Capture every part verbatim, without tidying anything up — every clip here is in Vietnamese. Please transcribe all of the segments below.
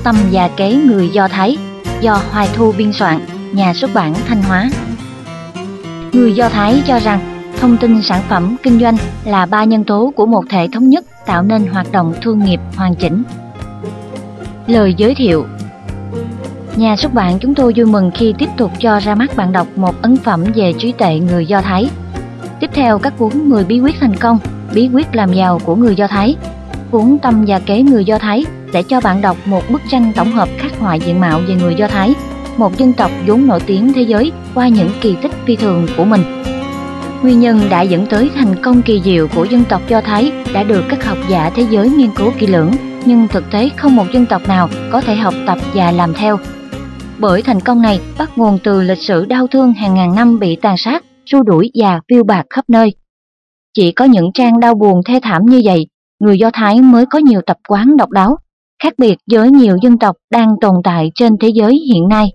Tâm và kế người Do Thái, do Hoài Thu biên soạn, nhà xuất bản Thanh Hóa. Người Do Thái cho rằng thông tin sản phẩm kinh doanh là ba nhân tố của một thể thống nhất tạo nên hoạt động thương nghiệp hoàn chỉnh. Lời giới thiệu. Nhà xuất bản chúng tôi vui mừng khi tiếp tục cho ra mắt bạn đọc một ấn phẩm về trí tuệ người Do Thái. Tiếp theo các cuốn mười bí quyết thành công, bí quyết làm giàu của người Do Thái, cuốn Tâm và kế người Do Thái sẽ cho bạn đọc một bức tranh tổng hợp khắc họa diện mạo về người Do Thái, một dân tộc vốn nổi tiếng thế giới qua những kỳ tích phi thường của mình. Nguyên nhân đã dẫn tới thành công kỳ diệu của dân tộc Do Thái đã được các học giả thế giới nghiên cứu kỹ lưỡng, nhưng thực tế không một dân tộc nào có thể học tập và làm theo. Bởi thành công này bắt nguồn từ lịch sử đau thương hàng ngàn năm bị tàn sát, xua đuổi và phiêu bạt khắp nơi. Chỉ có những trang đau buồn thê thảm như vậy, người Do Thái mới có nhiều tập quán độc đáo, khác biệt với nhiều dân tộc đang tồn tại trên thế giới hiện nay.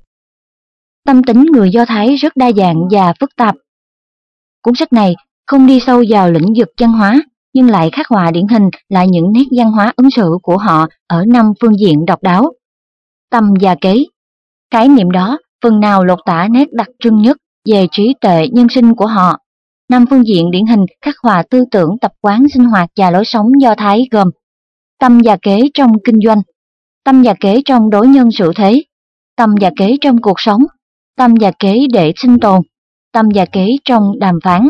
Tâm tính người Do Thái rất đa dạng và phức tạp. Cuốn sách này không đi sâu vào lĩnh vực văn hóa, nhưng lại khắc họa điển hình là những nét văn hóa ứng xử của họ ở năm phương diện độc đáo. Tâm và kế. Khái niệm đó phần nào lột tả nét đặc trưng nhất về trí tuệ nhân sinh của họ. Năm phương diện điển hình khắc họa tư tưởng, tập quán, sinh hoạt và lối sống Do Thái gồm: tâm và kế trong kinh doanh, tâm và kế trong đối nhân xử thế, tâm và kế trong cuộc sống, tâm và kế để sinh tồn, tâm và kế trong đàm phán.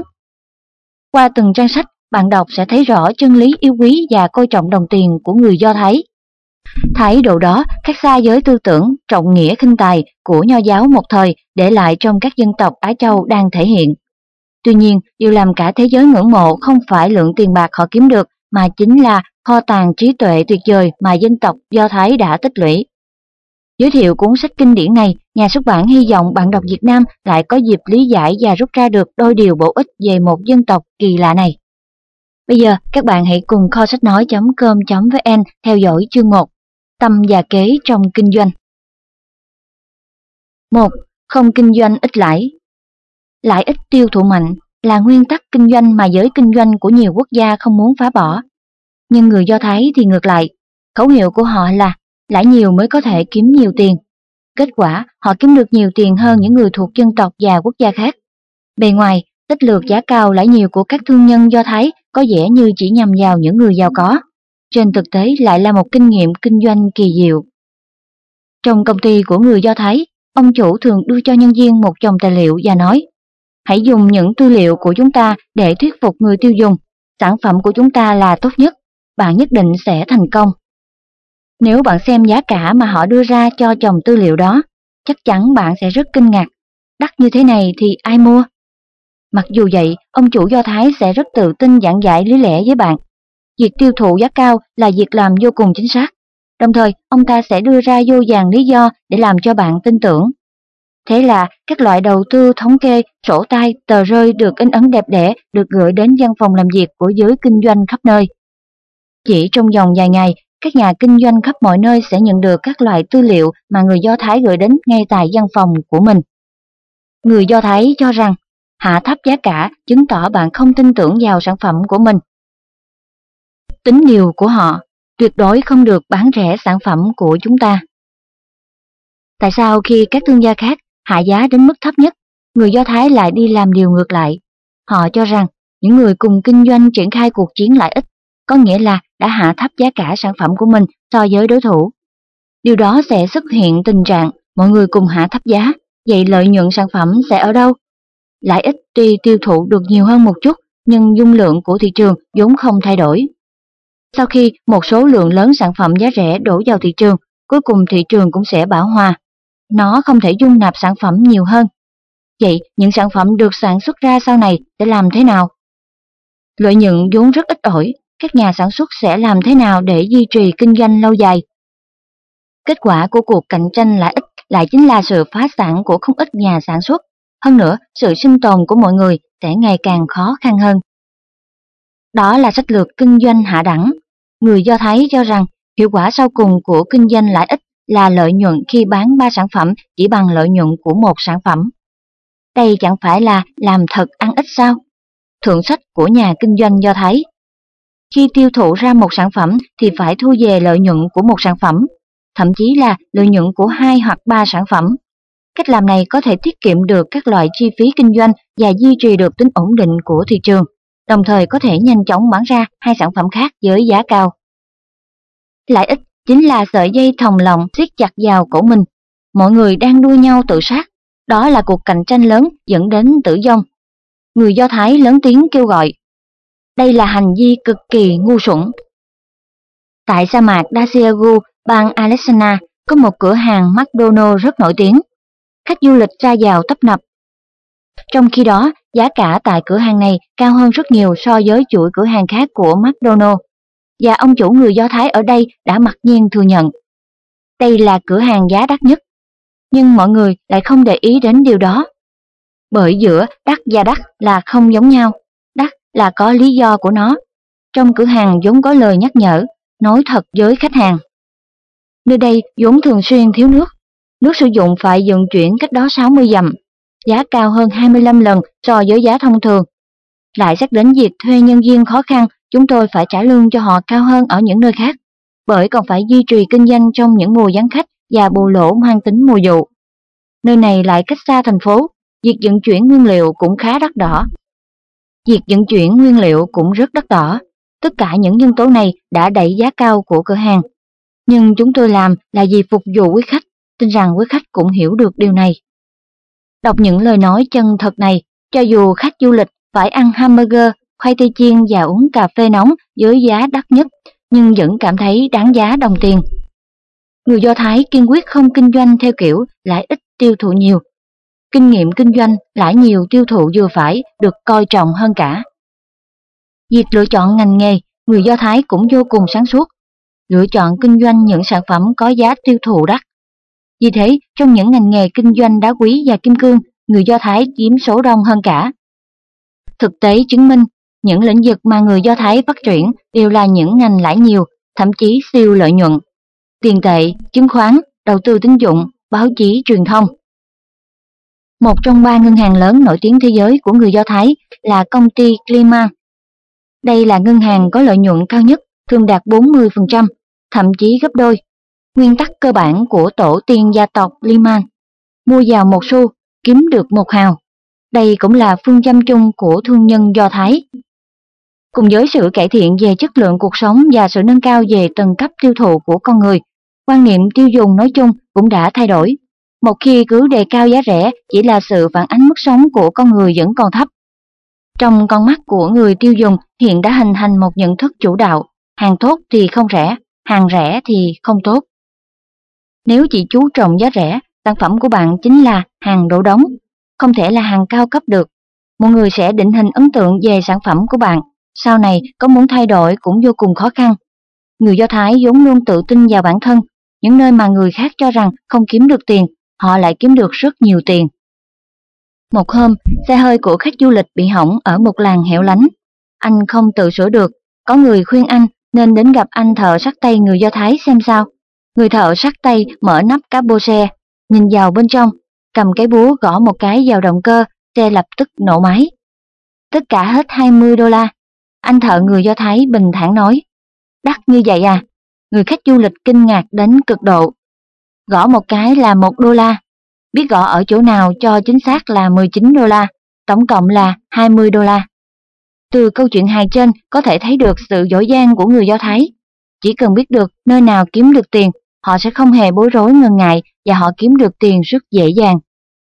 Qua từng trang sách, bạn đọc sẽ thấy rõ chân lý yêu quý và coi trọng đồng tiền của người Do Thái. Thái độ đó khác xa với tư tưởng trọng nghĩa khinh tài của Nho giáo một thời để lại trong các dân tộc Á Châu đang thể hiện. Tuy nhiên, điều làm cả thế giới ngưỡng mộ không phải lượng tiền bạc họ kiếm được, mà chính là kho tàng trí tuệ tuyệt vời mà dân tộc Do Thái đã tích lũy. Giới thiệu cuốn sách kinh điển này, nhà xuất bản hy vọng bạn đọc Việt Nam lại có dịp lý giải và rút ra được đôi điều bổ ích về một dân tộc kỳ lạ này. Bây giờ, các bạn hãy cùng kho sách nói chấm com chấm vn theo dõi chương một, Tâm và kế trong kinh doanh. một. Không kinh doanh ít lãi. Lãi ít tiêu thụ mạnh là nguyên tắc kinh doanh mà giới kinh doanh của nhiều quốc gia không muốn phá bỏ. Nhưng người Do Thái thì ngược lại, khẩu hiệu của họ là lãi nhiều mới có thể kiếm nhiều tiền. Kết quả, họ kiếm được nhiều tiền hơn những người thuộc dân tộc và quốc gia khác. Bề ngoài, tích lược giá cao lãi nhiều của các thương nhân Do Thái có vẻ như chỉ nhằm vào những người giàu có. Trên thực tế lại là một kinh nghiệm kinh doanh kỳ diệu. Trong công ty của người Do Thái, ông chủ thường đưa cho nhân viên một chồng tài liệu và nói: hãy dùng những tư liệu của chúng ta để thuyết phục người tiêu dùng. Sản phẩm của chúng ta là tốt nhất, bạn nhất định sẽ thành công. Nếu bạn xem giá cả mà họ đưa ra cho chồng tư liệu đó, chắc chắn bạn sẽ rất kinh ngạc. Đắt như thế này thì ai mua? Mặc dù vậy, ông chủ Do Thái sẽ rất tự tin giảng giải lý lẽ với bạn. Việc tiêu thụ giá cao là việc làm vô cùng chính xác. Đồng thời, ông ta sẽ đưa ra vô vàn lý do để làm cho bạn tin tưởng. Thế là các loại đầu tư, thống kê, sổ tay, tờ rơi được in ấn đẹp đẽ được gửi đến văn phòng làm việc của giới kinh doanh khắp nơi. Chỉ trong vòng vài ngày, các nhà kinh doanh khắp mọi nơi sẽ nhận được các loại tư liệu mà người Do Thái gửi đến ngay tại văn phòng của mình. Người Do Thái cho rằng hạ thấp giá cả chứng tỏ bạn không tin tưởng vào sản phẩm của mình. Tính điều của họ, tuyệt đối không được bán rẻ sản phẩm của chúng ta. Tại sao khi các thương gia khác hạ giá đến mức thấp nhất, người Do Thái lại đi làm điều ngược lại? Họ cho rằng những người cùng kinh doanh triển khai cuộc chiến lãi ít, có nghĩa là đã hạ thấp giá cả sản phẩm của mình so với đối thủ. Điều đó sẽ xuất hiện tình trạng mọi người cùng hạ thấp giá, vậy lợi nhuận sản phẩm sẽ ở đâu? Lãi ít tuy tiêu thụ được nhiều hơn một chút, nhưng dung lượng của thị trường vốn không thay đổi. Sau khi một số lượng lớn sản phẩm giá rẻ đổ vào thị trường, cuối cùng thị trường cũng sẽ bão hòa. Nó không thể dung nạp sản phẩm nhiều hơn. Vậy những sản phẩm được sản xuất ra sau này sẽ làm thế nào? Lợi nhuận vốn rất ít ỏi, các nhà sản xuất sẽ làm thế nào để duy trì kinh doanh lâu dài? Kết quả của cuộc cạnh tranh lãi ít lại chính là sự phá sản của không ít nhà sản xuất. Hơn nữa, sự sinh tồn của mọi người sẽ ngày càng khó khăn hơn. Đó là sách lược kinh doanh hạ đẳng. Người Do Thái cho rằng hiệu quả sau cùng của kinh doanh lãi ít là lợi nhuận khi bán ba sản phẩm chỉ bằng lợi nhuận của một sản phẩm. Đây chẳng phải là làm thật ăn ít sao? Thượng sách của nhà kinh doanh Do Thái. Khi tiêu thụ ra một sản phẩm thì phải thu về lợi nhuận của một sản phẩm. thậm chí là lợi nhuận của hai hoặc ba sản phẩm. Cách làm này có thể tiết kiệm được các loại chi phí kinh doanh và duy trì được tính ổn định của thị trường, đồng thời có thể nhanh chóng bán ra hai sản phẩm khác với giá cao. Lợi ích chính là sợi dây thòng lọng siết chặt vào cổ mình. Mọi người đang đua nhau tự sát, đó là cuộc cạnh tranh lớn dẫn đến tử vong. Người Do Thái lớn tiếng kêu gọi. Đây là hành vi cực kỳ ngu xuẩn. Tại sa mạc Daesiagu, bang Arizona, có một cửa hàng McDonald's rất nổi tiếng. Khách du lịch ra vào tấp nập. Trong khi đó, giá cả tại cửa hàng này cao hơn rất nhiều so với chuỗi cửa hàng khác của McDonald's. Và ông chủ người Do Thái ở đây đã mặc nhiên thừa nhận. Đây là cửa hàng giá đắt nhất. Nhưng mọi người lại không để ý đến điều đó. Bởi giữa đắt và đắt là không giống nhau. Đắt là có lý do của nó. Trong cửa hàng vốn có lời nhắc nhở, nói thật với khách hàng. Nơi đây vốn thường xuyên thiếu nước. Nước sử dụng phải vận chuyển cách đó sáu mươi dặm, giá cao hơn hai mươi lăm lần so với giá thông thường. Lại xét đến việc thuê nhân viên khó khăn, chúng tôi phải trả lương cho họ cao hơn ở những nơi khác, bởi còn phải duy trì kinh doanh trong những mùa vắng khách và bù lỗ mang tính mùa vụ. Nơi này lại cách xa thành phố, việc vận chuyển nguyên liệu cũng khá đắt đỏ. Việc vận chuyển nguyên liệu cũng rất đắt đỏ. Tất cả những nhân tố này đã đẩy giá cao của cửa hàng. Nhưng chúng tôi làm là vì phục vụ quý khách, tin rằng quý khách cũng hiểu được điều này. Đọc những lời nói chân thật này, cho dù khách du lịch phải ăn hamburger, khoai tây chiên và uống cà phê nóng với giá đắt nhất, nhưng vẫn cảm thấy đáng giá đồng tiền. Người Do Thái kiên quyết không kinh doanh theo kiểu lãi ít tiêu thụ nhiều. Kinh nghiệm kinh doanh lãi nhiều tiêu thụ vừa phải được coi trọng hơn cả. Việc lựa chọn ngành nghề, người Do Thái cũng vô cùng sáng suốt. Lựa chọn kinh doanh những sản phẩm có giá tiêu thụ đắt. Vì thế, trong những ngành nghề kinh doanh đá quý và kim cương, người Do Thái chiếm số đông hơn cả. Thực tế chứng minh, những lĩnh vực mà người Do Thái phát triển đều là những ngành lãi nhiều, thậm chí siêu lợi nhuận. Tiền tệ, chứng khoán, đầu tư tín dụng, báo chí truyền thông. Một trong ba ngân hàng lớn nổi tiếng thế giới của người Do Thái là công ty Lehman. Đây là ngân hàng có lợi nhuận cao nhất, thường đạt bốn mươi phần trăm, thậm chí gấp đôi. Nguyên tắc cơ bản của tổ tiên gia tộc Lehman: mua vào một xu, kiếm được một hào. Đây cũng là phương châm chung của thương nhân Do Thái. Cùng với sự cải thiện về chất lượng cuộc sống và sự nâng cao về tầng cấp tiêu thụ của con người, quan niệm tiêu dùng nói chung cũng đã thay đổi. Một khi cứ đề cao giá rẻ chỉ là sự phản ánh mức sống của con người vẫn còn thấp. Trong con mắt của người tiêu dùng hiện đã hình thành một nhận thức chủ đạo: hàng tốt thì không rẻ, hàng rẻ thì không tốt. Nếu chỉ chú trọng giá rẻ, sản phẩm của bạn chính là hàng đổ đống, không thể là hàng cao cấp được. Mọi người sẽ định hình ấn tượng về sản phẩm của bạn, sau này có muốn thay đổi cũng vô cùng khó khăn. Người Do Thái vốn luôn tự tin vào bản thân, những nơi mà người khác cho rằng không kiếm được tiền, họ lại kiếm được rất nhiều tiền. Một hôm, xe hơi của khách du lịch bị hỏng ở một làng hẻo lánh. Anh không tự sửa được, có người khuyên anh nên đến gặp anh thợ sắt tay người Do Thái xem sao. Người thợ sắt tay mở nắp capo xe, nhìn vào bên trong, cầm cái búa gõ một cái vào động cơ, xe lập tức nổ máy. Tất cả hết hai mươi đô la. Anh thợ người Do Thái bình thản nói. Đắt như vậy à? Người khách du lịch kinh ngạc đến cực độ. Gõ một cái là một đô la. Biết gõ ở chỗ nào cho chính xác là mười chín đô la, tổng cộng là hai mươi đô la. Từ câu chuyện hài trên có thể thấy được sự giỏi giang của người Do Thái. Chỉ cần biết được nơi nào kiếm được tiền, họ sẽ không hề bối rối ngần ngại và họ kiếm được tiền rất dễ dàng.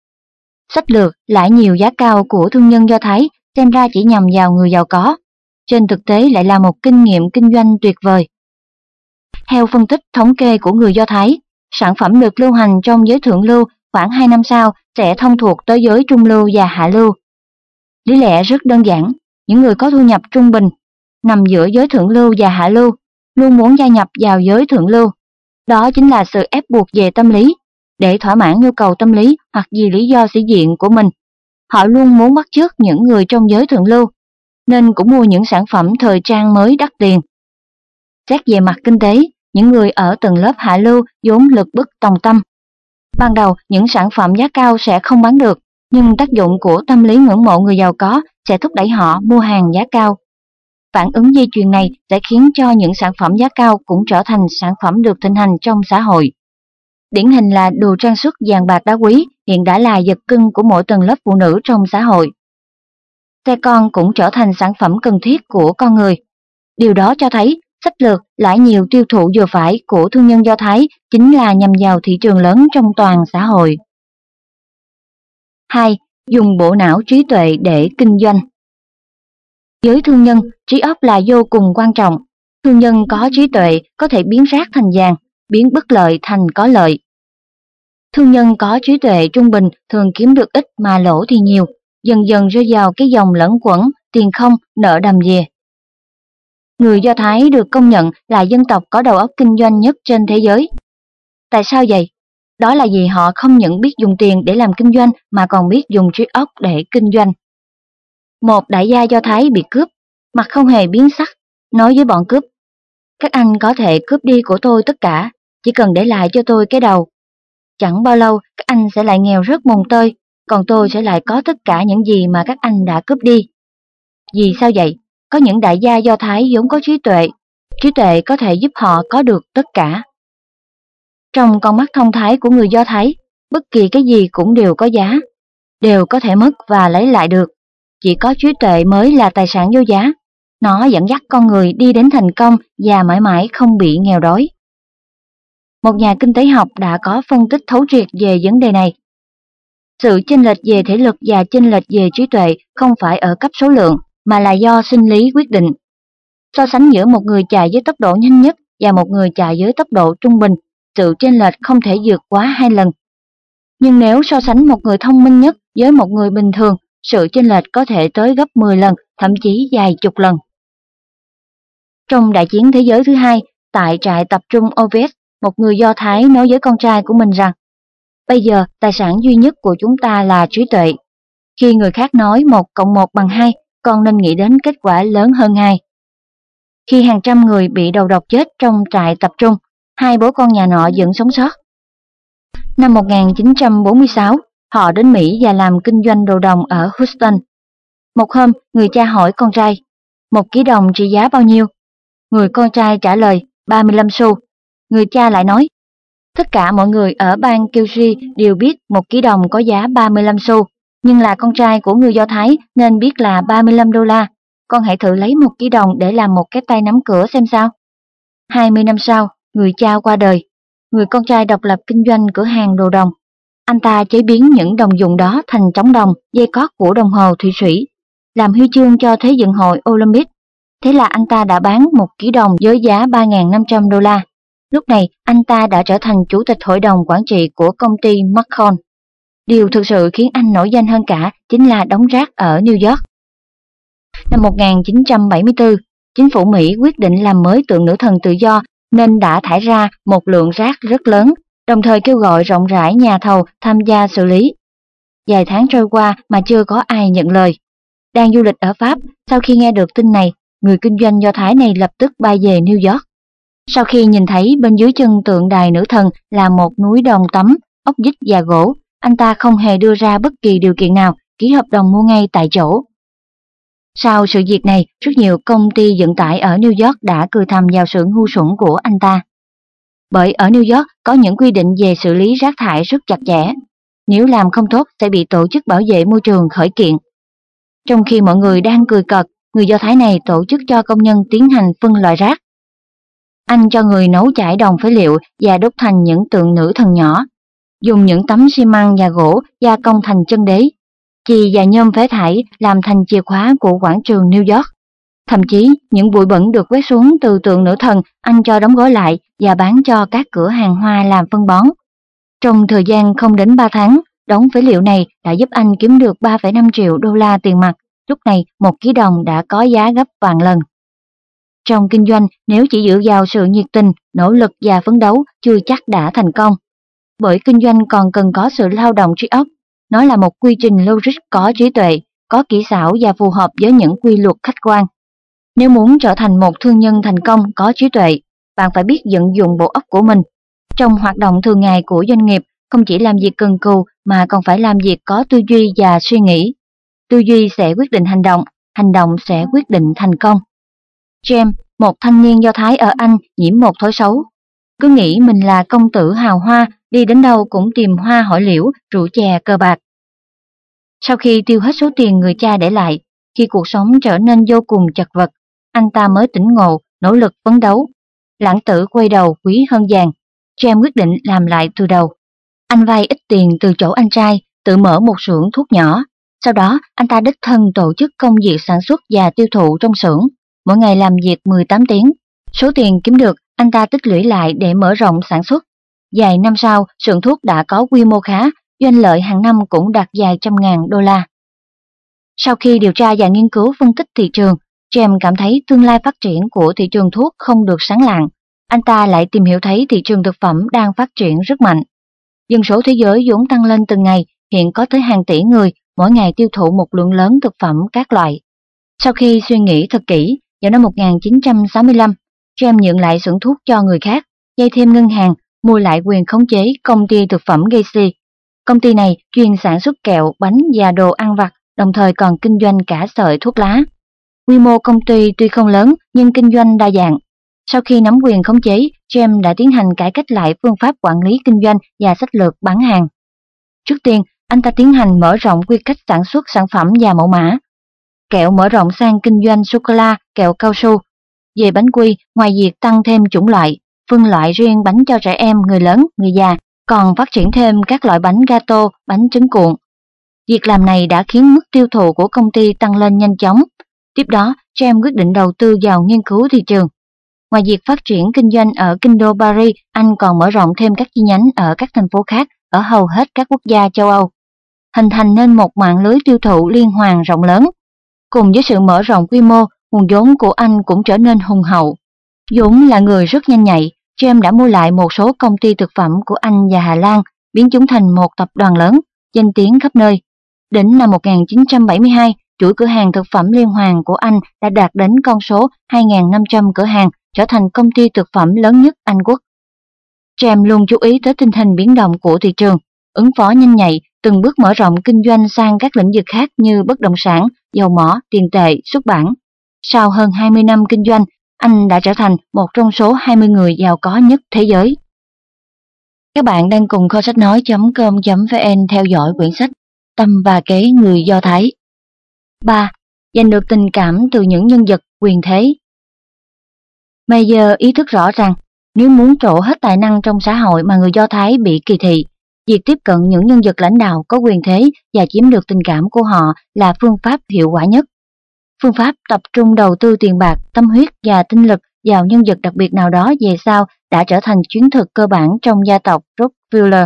Sách lược lãi nhiều giá cao của thương nhân Do Thái xem ra chỉ nhằm vào người giàu có, trên thực tế lại là một kinh nghiệm kinh doanh tuyệt vời. Theo phân tích thống kê của người Do Thái, sản phẩm được lưu hành trong giới thượng lưu khoảng hai năm sau sẽ thông thuộc tới giới trung lưu và hạ lưu. Lý lẽ rất đơn giản, những người có thu nhập trung bình, nằm giữa giới thượng lưu và hạ lưu, luôn muốn gia nhập vào giới thượng lưu. Đó chính là sự ép buộc về tâm lý, để thỏa mãn nhu cầu tâm lý hoặc vì lý do sĩ diện của mình. Họ luôn muốn bắt chước những người trong giới thượng lưu, nên cũng mua những sản phẩm thời trang mới đắt tiền. Xét về mặt kinh tế, những người ở tầng lớp hạ lưu vốn lực bất tòng tâm. Ban đầu, những sản phẩm giá cao sẽ không bán được, nhưng tác dụng của tâm lý ngưỡng mộ người giàu có sẽ thúc đẩy họ mua hàng giá cao. Phản ứng dây chuyền này sẽ khiến cho những sản phẩm giá cao cũng trở thành sản phẩm được thịnh hành trong xã hội. điển hình là đồ trang sức vàng bạc đá quý hiện đã là vật cưng của mỗi tầng lớp phụ nữ trong xã hội. Xe con cũng trở thành sản phẩm cần thiết của con người. Điều đó cho thấy sách lược lãi nhiều tiêu thụ vừa phải của thương nhân Do Thái chính là nhằm vào thị trường lớn trong toàn xã hội. hai. Dùng bộ não trí tuệ để kinh doanh. Với thương nhân, trí óc là vô cùng quan trọng. Thương nhân có trí tuệ có thể biến rác thành vàng, biến bất lợi thành có lợi. Thương nhân có trí tuệ trung bình thường kiếm được ít mà lỗ thì nhiều, dần dần rơi vào cái dòng lẫn quẩn, tiền không, nợ đầm về. Người Do Thái được công nhận là dân tộc có đầu óc kinh doanh nhất trên thế giới. Tại sao vậy? Đó là vì họ không những biết dùng tiền để làm kinh doanh mà còn biết dùng trí óc để kinh doanh. Một đại gia Do Thái bị cướp, mặt không hề biến sắc, nói với bọn cướp: "Các anh có thể cướp đi của tôi tất cả, chỉ cần để lại cho tôi cái đầu. Chẳng bao lâu các anh sẽ lại nghèo rớt mồng tơi, còn tôi sẽ lại có tất cả những gì mà các anh đã cướp đi." Vì sao vậy? Có những đại gia Do Thái vốn có trí tuệ, trí tuệ có thể giúp họ có được tất cả. Trong con mắt thông thái của người Do Thái, bất kỳ cái gì cũng đều có giá, đều có thể mất và lấy lại được. Chỉ có trí tuệ mới là tài sản vô giá. Nó dẫn dắt con người đi đến thành công và mãi mãi không bị nghèo đói. Một nhà kinh tế học đã có phân tích thấu triệt về vấn đề này. Sự chênh lệch về thể lực và chênh lệch về trí tuệ không phải ở cấp số lượng, mà là do sinh lý quyết định. So sánh giữa một người chạy với tốc độ nhanh nhất và một người chạy với tốc độ trung bình, sự chênh lệch không thể vượt quá hai lần. Nhưng nếu so sánh một người thông minh nhất với một người bình thường, sự chênh lệch có thể tới gấp mười lần, thậm chí vài chục lần. Trong Đại chiến Thế giới thứ hai, tại trại tập trung Auschwitz, một người Do Thái nói với con trai của mình rằng: "Bây giờ tài sản duy nhất của chúng ta là trí tuệ." Khi người khác nói một cộng một bằng hai, con nên nghĩ đến kết quả lớn hơn hai. Khi hàng trăm người bị đầu độc chết trong trại tập trung, hai bố con nhà nọ vẫn sống sót. Năm một nghìn chín trăm bốn mươi sáu, họ đến Mỹ và làm kinh doanh đồ đồng ở Houston. Một hôm, người cha hỏi con trai: "Một ký đồng trị giá bao nhiêu?" Người con trai trả lời: ba mươi lăm xu. Người cha lại nói: "Tất cả mọi người ở bang Kentucky đều biết một ký đồng có giá ba mươi lăm xu, nhưng là con trai của người Do Thái nên biết là ba mươi lăm đô la. Con hãy thử lấy một ký đồng để làm một cái tay nắm cửa xem sao." hai mươi năm sau, người cha qua đời. Người con trai độc lập kinh doanh cửa hàng đồ đồng. Anh ta chế biến những đồng dụng đó thành trống đồng, dây cót của đồng hồ Thụy Sĩ, làm huy chương cho Thế vận hội Olympic. Thế là anh ta đã bán một ký đồng với giá ba nghìn năm trăm đô la. Lúc này, anh ta đã trở thành chủ tịch hội đồng quản trị của công ty Marcon. Điều thực sự khiến anh nổi danh hơn cả chính là đống rác ở New York. Năm một nghìn chín trăm bảy mươi tư, chính phủ Mỹ quyết định làm mới tượng nữ thần tự do nên đã thải ra một lượng rác rất lớn, đồng thời kêu gọi rộng rãi nhà thầu tham gia xử lý. Vài tháng trôi qua mà chưa có ai nhận lời. Đang du lịch ở Pháp, sau khi nghe được tin này, người kinh doanh Do Thái này lập tức bay về New York. Sau khi nhìn thấy bên dưới chân tượng đài nữ thần là một núi đồng tấm, ốc vít và gỗ, anh ta không hề đưa ra bất kỳ điều kiện nào, ký hợp đồng mua ngay tại chỗ. Sau sự việc này, rất nhiều công ty vận tải ở New York đã cười thầm vào sự ngu xuẩn của anh ta. Bởi ở New York có những quy định về xử lý rác thải rất chặt chẽ. Nếu làm không tốt sẽ bị tổ chức bảo vệ môi trường khởi kiện. Trong khi mọi người đang cười cợt, người Do Thái này tổ chức cho công nhân tiến hành phân loại rác. Anh cho người nấu chải đồng phế liệu và đúc thành những tượng nữ thần nhỏ, dùng những tấm xi măng và gỗ gia công thành chân đế, chì và nhôm phế thải làm thành chìa khóa của quảng trường New York. Thậm chí, những bụi bẩn được quét xuống từ tượng nữ thần anh cho đóng gói lại và bán cho các cửa hàng hoa làm phân bón. Trong thời gian không đến ba tháng, đống phế liệu này đã giúp anh kiếm được ba phẩy năm triệu đô la tiền mặt. Lúc này, một ký đồng đã có giá gấp vạn lần. Trong kinh doanh, nếu chỉ dựa vào sự nhiệt tình, nỗ lực và phấn đấu, chưa chắc đã thành công. Bởi kinh doanh còn cần có sự lao động trí óc. Nó là một quy trình logic có trí tuệ, có kỹ xảo và phù hợp với những quy luật khách quan. Nếu muốn trở thành một thương nhân thành công có trí tuệ, bạn phải biết vận dụng bộ óc của mình. Trong hoạt động thường ngày của doanh nghiệp, không chỉ làm việc cần cù mà còn phải làm việc có tư duy và suy nghĩ. Tư duy sẽ quyết định hành động, hành động sẽ quyết định thành công. James, một thanh niên Do Thái ở Anh, nhiễm một thói xấu. cứ nghĩ mình là công tử hào hoa, đi đến đâu cũng tìm hoa hỏi liễu, rượu chè cờ bạc. Sau khi tiêu hết số tiền người cha để lại, khi cuộc sống trở nên vô cùng chật vật, anh ta mới tỉnh ngộ, nỗ lực phấn đấu. Lãng tử quay đầu quý hơn vàng, James quyết định làm lại từ đầu. Anh vay ít tiền từ chỗ anh trai, tự mở một xưởng thuốc nhỏ. Sau đó, anh ta đích thân tổ chức công việc sản xuất và tiêu thụ trong xưởng, mỗi ngày làm việc mười tám tiếng. Số tiền kiếm được, anh ta tích lũy lại để mở rộng sản xuất. Vài năm sau, xưởng thuốc đã có quy mô khá, doanh lợi hàng năm cũng đạt vài trăm ngàn đô la. Sau khi điều tra và nghiên cứu phân tích thị trường, James cảm thấy tương lai phát triển của thị trường thuốc không được sáng lạng. Anh ta lại tìm hiểu thấy thị trường thực phẩm đang phát triển rất mạnh. Dân số thế giới vốn tăng lên từng ngày, hiện có tới hàng tỷ người, mỗi ngày tiêu thụ một lượng lớn thực phẩm các loại. Sau khi suy nghĩ thật kỹ, vào năm một nghìn chín trăm sáu mươi lăm, James nhượng lại xưởng thuốc cho người khác, vay thêm ngân hàng, mua lại quyền khống chế công ty thực phẩm Gacy. Công ty này chuyên sản xuất kẹo, bánh và đồ ăn vặt, đồng thời còn kinh doanh cả sợi thuốc lá. Quy mô công ty tuy không lớn nhưng kinh doanh đa dạng. Sau khi nắm quyền khống chế, James đã tiến hành cải cách lại phương pháp quản lý kinh doanh và sách lược bán hàng. Trước tiên, anh ta tiến hành mở rộng quy cách sản xuất sản phẩm và mẫu mã. Kẹo mở rộng sang kinh doanh sô-cô-la, kẹo cao su. Về bánh quy, ngoài việc tăng thêm chủng loại, phân loại riêng bánh cho trẻ em, người lớn, người già, còn phát triển thêm các loại bánh gato, bánh trứng cuộn. Việc làm này đã khiến mức tiêu thụ của công ty tăng lên nhanh chóng. Tiếp đó, James quyết định đầu tư vào nghiên cứu thị trường. Ngoài việc phát triển kinh doanh ở kinh đô Paris, anh còn mở rộng thêm các chi nhánh ở các thành phố khác ở hầu hết các quốc gia châu Âu, hình thành nên một mạng lưới tiêu thụ liên hoàn rộng lớn. Cùng với sự mở rộng quy mô, nguồn vốn của anh cũng trở nên hùng hậu. Vốn là người rất nhanh nhạy, James đã mua lại một số công ty thực phẩm của Anh và Hà Lan, biến chúng thành một tập đoàn lớn, danh tiếng khắp nơi. Đến năm một nghìn chín trăm bảy mươi hai, chuỗi cửa hàng thực phẩm liên hoàn của Anh đã đạt đến con số hai nghìn năm trăm cửa hàng, trở thành công ty thực phẩm lớn nhất Anh quốc. James luôn chú ý tới tình hình biến động của thị trường, ứng phó nhanh nhạy, từng bước mở rộng kinh doanh sang các lĩnh vực khác như bất động sản, dầu mỏ, tiền tệ, xuất bản. Sau hơn hai mươi năm kinh doanh, anh đã trở thành một trong số hai mươi người giàu có nhất thế giới. Các bạn đang cùng kho sách nói chấm com chấm vn theo dõi quyển sách Tâm và Kế người Do Thái. ba. Giành được tình cảm từ những nhân vật quyền thế. Mayer ý thức rõ rằng nếu muốn trổ hết tài năng trong xã hội mà người Do Thái bị kỳ thị, việc tiếp cận những nhân vật lãnh đạo có quyền thế và chiếm được tình cảm của họ là phương pháp hiệu quả nhất. Phương pháp tập trung đầu tư tiền bạc, tâm huyết và tinh lực vào nhân vật đặc biệt nào đó về sau đã trở thành chiến thuật cơ bản trong gia tộc Rockefeller.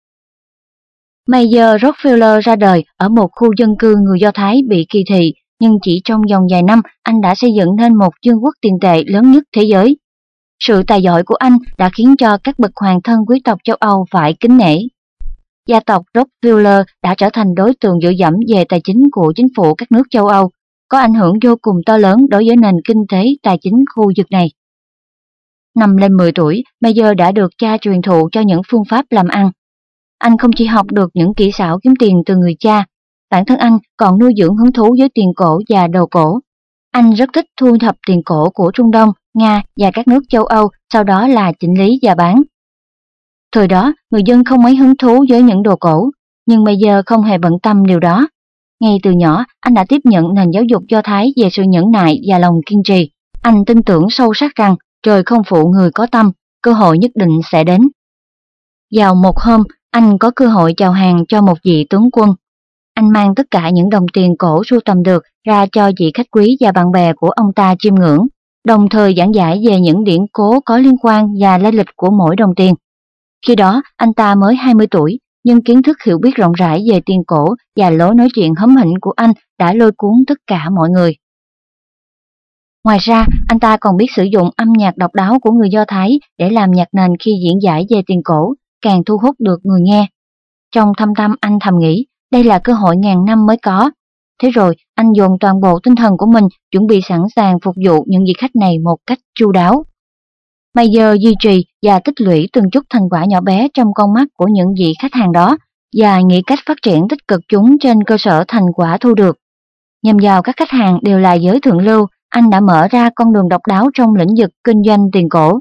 Mayer Rockefeller ra đời ở một khu dân cư người Do Thái bị kỳ thị, nhưng chỉ trong vòng vài năm anh đã xây dựng nên một vương quốc tiền tệ lớn nhất thế giới. Sự tài giỏi của anh đã khiến cho các bậc hoàng thân quý tộc châu Âu phải kính nể. Gia tộc Rockefeller đã trở thành đối tượng dựa dẫm về tài chính của chính phủ các nước châu Âu, có ảnh hưởng vô cùng to lớn đối với nền kinh tế tài chính khu vực này. Năm lên mười tuổi, Mayer đã được cha truyền thụ cho những phương pháp làm ăn. Anh không chỉ học được những kỹ xảo kiếm tiền từ người cha, bản thân anh còn nuôi dưỡng hứng thú với tiền cổ và đồ cổ. Anh rất thích thu thập tiền cổ của Trung Đông, Nga và các nước châu Âu, sau đó là chỉnh lý và bán. Thời đó, người dân không mấy hứng thú với những đồ cổ, nhưng bây giờ không hề bận tâm điều đó. Ngay từ nhỏ, anh đã tiếp nhận nền giáo dục Do Thái về sự nhẫn nại và lòng kiên trì. Anh tin tưởng sâu sắc rằng trời không phụ người có tâm, cơ hội nhất định sẽ đến. Vào một hôm, anh có cơ hội chào hàng cho một vị tướng quân. Anh mang tất cả những đồng tiền cổ sưu tầm được ra cho vị khách quý và bạn bè của ông ta chiêm ngưỡng, đồng thời giảng giải về những điển cố có liên quan và lai lịch của mỗi đồng tiền. Khi đó, anh ta mới hai mươi tuổi, nhưng kiến thức hiểu biết rộng rãi về tiền cổ và lối nói chuyện hóm hỉnh của anh đã lôi cuốn tất cả mọi người. Ngoài ra, anh ta còn biết sử dụng âm nhạc độc đáo của người Do Thái để làm nhạc nền khi diễn giải về tiền cổ, càng thu hút được người nghe. Trong thâm tâm anh thầm nghĩ, đây là cơ hội ngàn năm mới có. Thế rồi, anh dồn toàn bộ tinh thần của mình chuẩn bị sẵn sàng phục vụ những vị khách này một cách chu đáo. Mayer duy trì và tích lũy từng chút thành quả nhỏ bé trong con mắt của những vị khách hàng đó và nghĩ cách phát triển tích cực chúng trên cơ sở thành quả thu được. Nhằm vào các khách hàng đều là giới thượng lưu, anh đã mở ra con đường độc đáo trong lĩnh vực kinh doanh tiền cổ.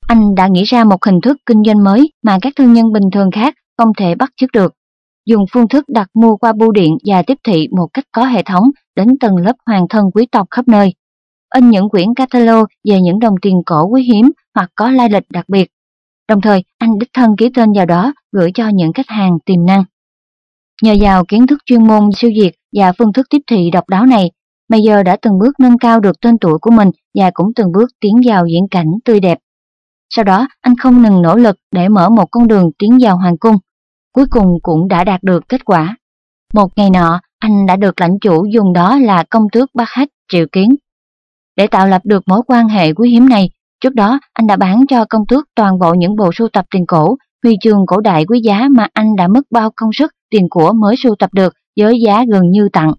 Anh đã nghĩ ra một hình thức kinh doanh mới mà các thương nhân bình thường khác không thể bắt chước được. Dùng phương thức đặt mua qua bưu điện và tiếp thị một cách có hệ thống đến tầng lớp hoàng thân quý tộc khắp nơi. In những quyển catalog về những đồng tiền cổ quý hiếm hoặc có lai lịch đặc biệt. Đồng thời, anh đích thân ký tên vào đó gửi cho những khách hàng tiềm năng. Nhờ vào kiến thức chuyên môn siêu việt và phương thức tiếp thị độc đáo này, Mayer đã từng bước nâng cao được tên tuổi của mình và cũng từng bước tiến vào viễn cảnh tươi đẹp. Sau đó, anh không ngừng nỗ lực để mở một con đường tiến vào hoàng cung. Cuối cùng cũng đã đạt được kết quả. Một ngày nọ, anh đã được lãnh chủ dùng đó là công tước Bắc Hách triệu kiến. Để tạo lập được mối quan hệ quý hiếm này, trước đó anh đã bán cho công tước toàn bộ những bộ sưu tập tiền cổ, huy chương cổ đại quý giá mà anh đã mất bao công sức tiền của mới sưu tập được với giá gần như tặng.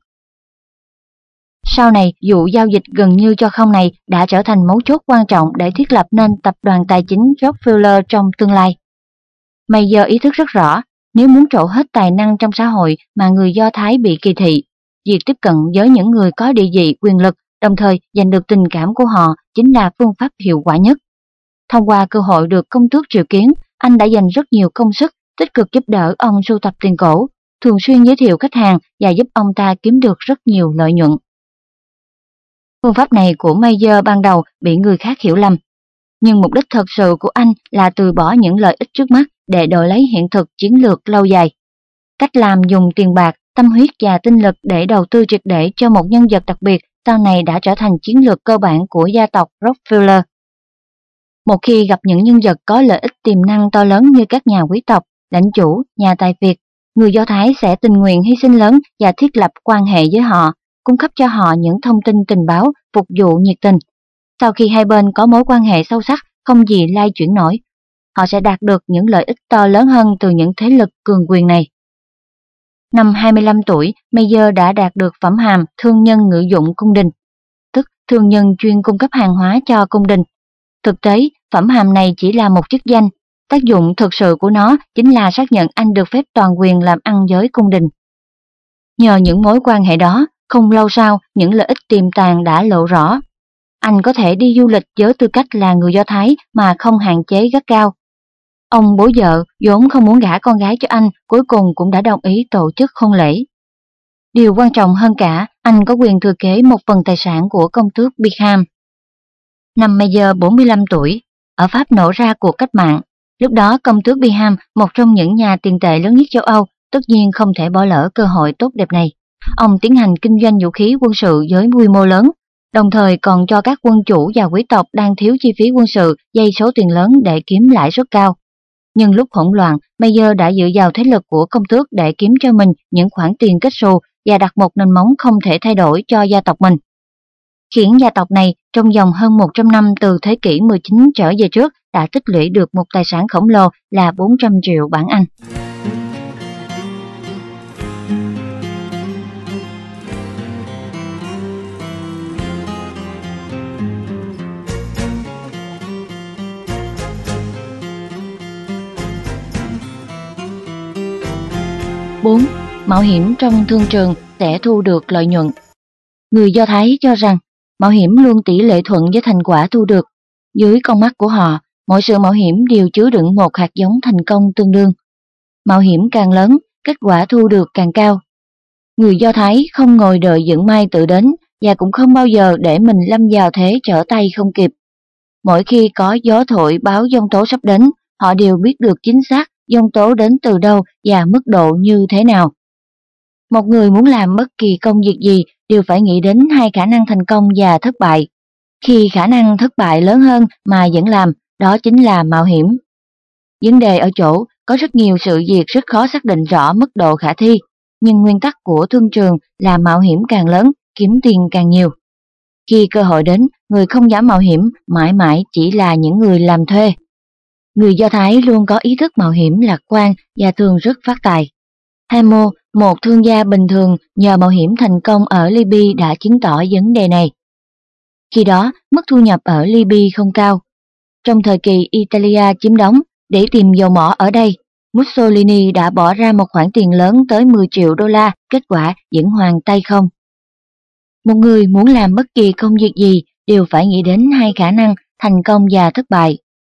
Sau này, vụ giao dịch gần như cho không này đã trở thành mấu chốt quan trọng để thiết lập nên tập đoàn tài chính Rockefeller trong tương lai. Mayer ý thức rất rõ, nếu muốn trổ hết tài năng trong xã hội mà người Do Thái bị kỳ thị, việc tiếp cận với những người có địa vị quyền lực, đồng thời giành được tình cảm của họ chính là phương pháp hiệu quả nhất. Thông qua cơ hội được công tước triệu kiến, anh đã dành rất nhiều công sức, tích cực giúp đỡ ông sưu tập tiền cổ, thường xuyên giới thiệu khách hàng và giúp ông ta kiếm được rất nhiều lợi nhuận. Phương pháp này của Mayer ban đầu bị người khác hiểu lầm, nhưng mục đích thật sự của anh là từ bỏ những lợi ích trước mắt để đổi lấy hiện thực chiến lược lâu dài. Cách làm dùng tiền bạc, tâm huyết và tinh lực để đầu tư triệt để cho một nhân vật đặc biệt sau này đã trở thành chiến lược cơ bản của gia tộc Rockefeller. Một khi gặp những nhân vật có lợi ích tiềm năng to lớn như các nhà quý tộc, lãnh chủ, nhà tài phiệt, người Do Thái sẽ tình nguyện hy sinh lớn và thiết lập quan hệ với họ, cung cấp cho họ những thông tin tình báo, phục vụ nhiệt tình. Sau khi hai bên có mối quan hệ sâu sắc, không gì lai chuyển nổi, họ sẽ đạt được những lợi ích to lớn hơn từ những thế lực cường quyền này. Năm hai mươi lăm tuổi, Mayer đã đạt được phẩm hàm thương nhân ngự dụng cung đình, tức thương nhân chuyên cung cấp hàng hóa cho cung đình. Thực tế, phẩm hàm này chỉ là một chức danh, tác dụng thực sự của nó chính là xác nhận anh được phép toàn quyền làm ăn với cung đình. Nhờ những mối quan hệ đó, không lâu sau, những lợi ích tiềm tàng đã lộ rõ. Anh có thể đi du lịch với tư cách là người Do Thái mà không hạn chế gắt gao. Ông bố vợ vốn không muốn gả con gái cho anh, cuối cùng cũng đã đồng ý tổ chức hôn lễ. Điều quan trọng hơn cả, anh có quyền thừa kế một phần tài sản của công tước Bingham. Năm Mayer bốn mươi lăm tuổi, ở Pháp nổ ra cuộc cách mạng. Lúc đó công tước Bingham, một trong những nhà tiền tệ lớn nhất châu Âu, tất nhiên không thể bỏ lỡ cơ hội tốt đẹp này. Ông tiến hành kinh doanh vũ khí quân sự với quy mô lớn, đồng thời còn cho các quân chủ và quý tộc đang thiếu chi phí quân sự dây số tiền lớn để kiếm lãi suất cao. Nhưng lúc hỗn loạn, Mayer đã dựa vào thế lực của công tước để kiếm cho mình những khoản tiền kết xù và đặt một nền móng không thể thay đổi cho gia tộc mình, khiến gia tộc này trong vòng hơn một trăm năm từ thế kỷ mười chín trở về trước đã tích lũy được một tài sản khổng lồ là bốn trăm triệu bảng Anh. bốn. Mạo hiểm trong thương trường sẽ thu được lợi nhuận. Người Do Thái cho rằng mạo hiểm luôn tỷ lệ thuận với thành quả thu được. Dưới con mắt của họ, mỗi sự mạo hiểm đều chứa đựng một hạt giống thành công tương đương. Mạo hiểm càng lớn, kết quả thu được càng cao. Người Do Thái không ngồi đợi vận may tự đến và cũng không bao giờ để mình lâm vào thế trở tay không kịp. Mỗi khi có gió thổi báo giông tố sắp đến, họ đều biết được chính xác giông tố đến từ đâu và mức độ như thế nào. Một người muốn làm bất kỳ công việc gì đều phải nghĩ đến hai khả năng thành công và thất bại. Khi khả năng thất bại lớn hơn mà vẫn làm, đó chính là mạo hiểm. Vấn đề ở chỗ có rất nhiều sự việc rất khó xác định rõ mức độ khả thi, nhưng nguyên tắc của thương trường là mạo hiểm càng lớn, kiếm tiền càng nhiều. Khi cơ hội đến, người không dám mạo hiểm mãi mãi chỉ là những người làm thuê. Người Do Thái luôn có ý thức mạo hiểm lạc quan và thường rất phát tài. Hamo, một thương gia bình thường nhờ mạo hiểm thành công ở Libya đã chứng tỏ vấn đề này. Khi đó, mức thu nhập ở Libya không cao. Trong thời kỳ Italia chiếm đóng, để tìm dầu mỏ ở đây, Mussolini đã bỏ ra một khoản tiền lớn tới mười triệu đô la, kết quả vẫn hoàn tay không. Một người muốn làm bất kỳ công việc gì đều phải nghĩ đến hai khả năng thành công và thất bại.